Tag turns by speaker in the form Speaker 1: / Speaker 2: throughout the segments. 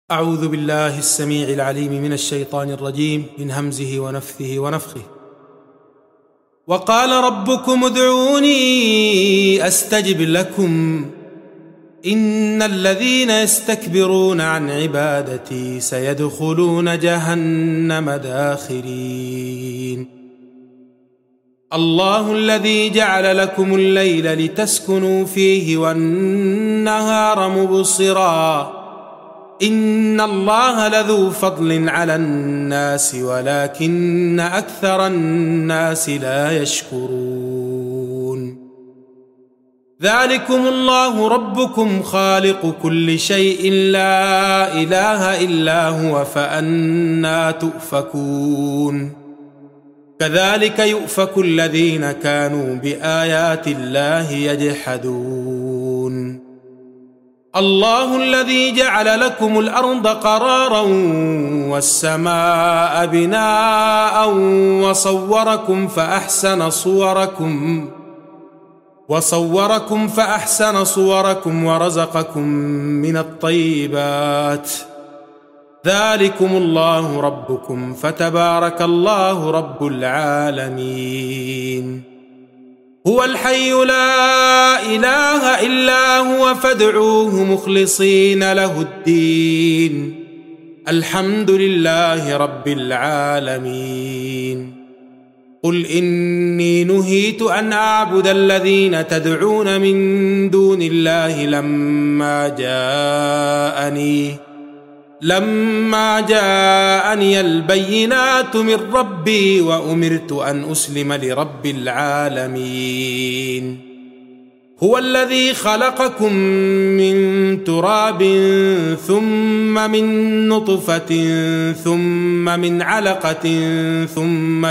Speaker 1: أعوذ بالله السميع العليم من الشيطان الرجيم من همزه ونفثه ونفخه. وقال ربكم ادعوني أستجب لكم إن الذين يستكبرون عن عبادتي سيدخلون جهنم داخرين. الله الذي جعل لكم الليل لتسكنوا فيه والنهار مبصرا إن الله لذو فضل على الناس ولكن أكثر الناس لا يشكرون. ذلكم الله ربكم خالق كل شيء لا إله إلا هو فأنى تؤفكون. كذلك يؤفك الذين كانوا بآيات الله يجحدون. الله الذي جعل لكم الأرض قرارا والسماء بناء وصوركم فأحسن صوركم ورزقكم من الطيبات. ذلكم الله ربكم فتبارك الله رب العالمين. هو الحي لا إله إلا هو فادعوه مخلصين له الدين الحمد لله رب العالمين. قل إني نهيت أن أعبد الذين تدعون من دون الله لما جاءني البينات من ربي وأمرت أن أسلم لرب العالمين. هو الذي خلقكم من تراب ثم من نطفة ثم من علقة ثم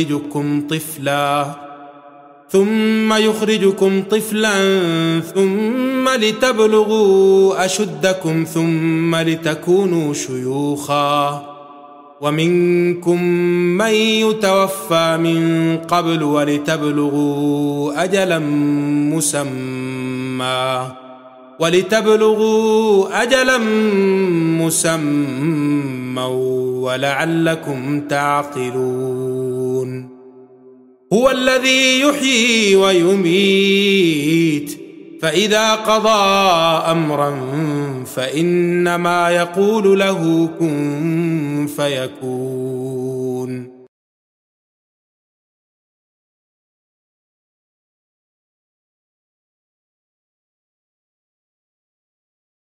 Speaker 1: يخرجكم طفلا ثم لتبلغوا أشدكم ثم لتكونوا شيوخا ومنكم من يتوفى من قبل ولتبلغوا أجلا مسمى ولعلكم تعقلون. هو الذي يحيي ويميت فإذا قضى أمرا فإنما يقول له كن فيكون.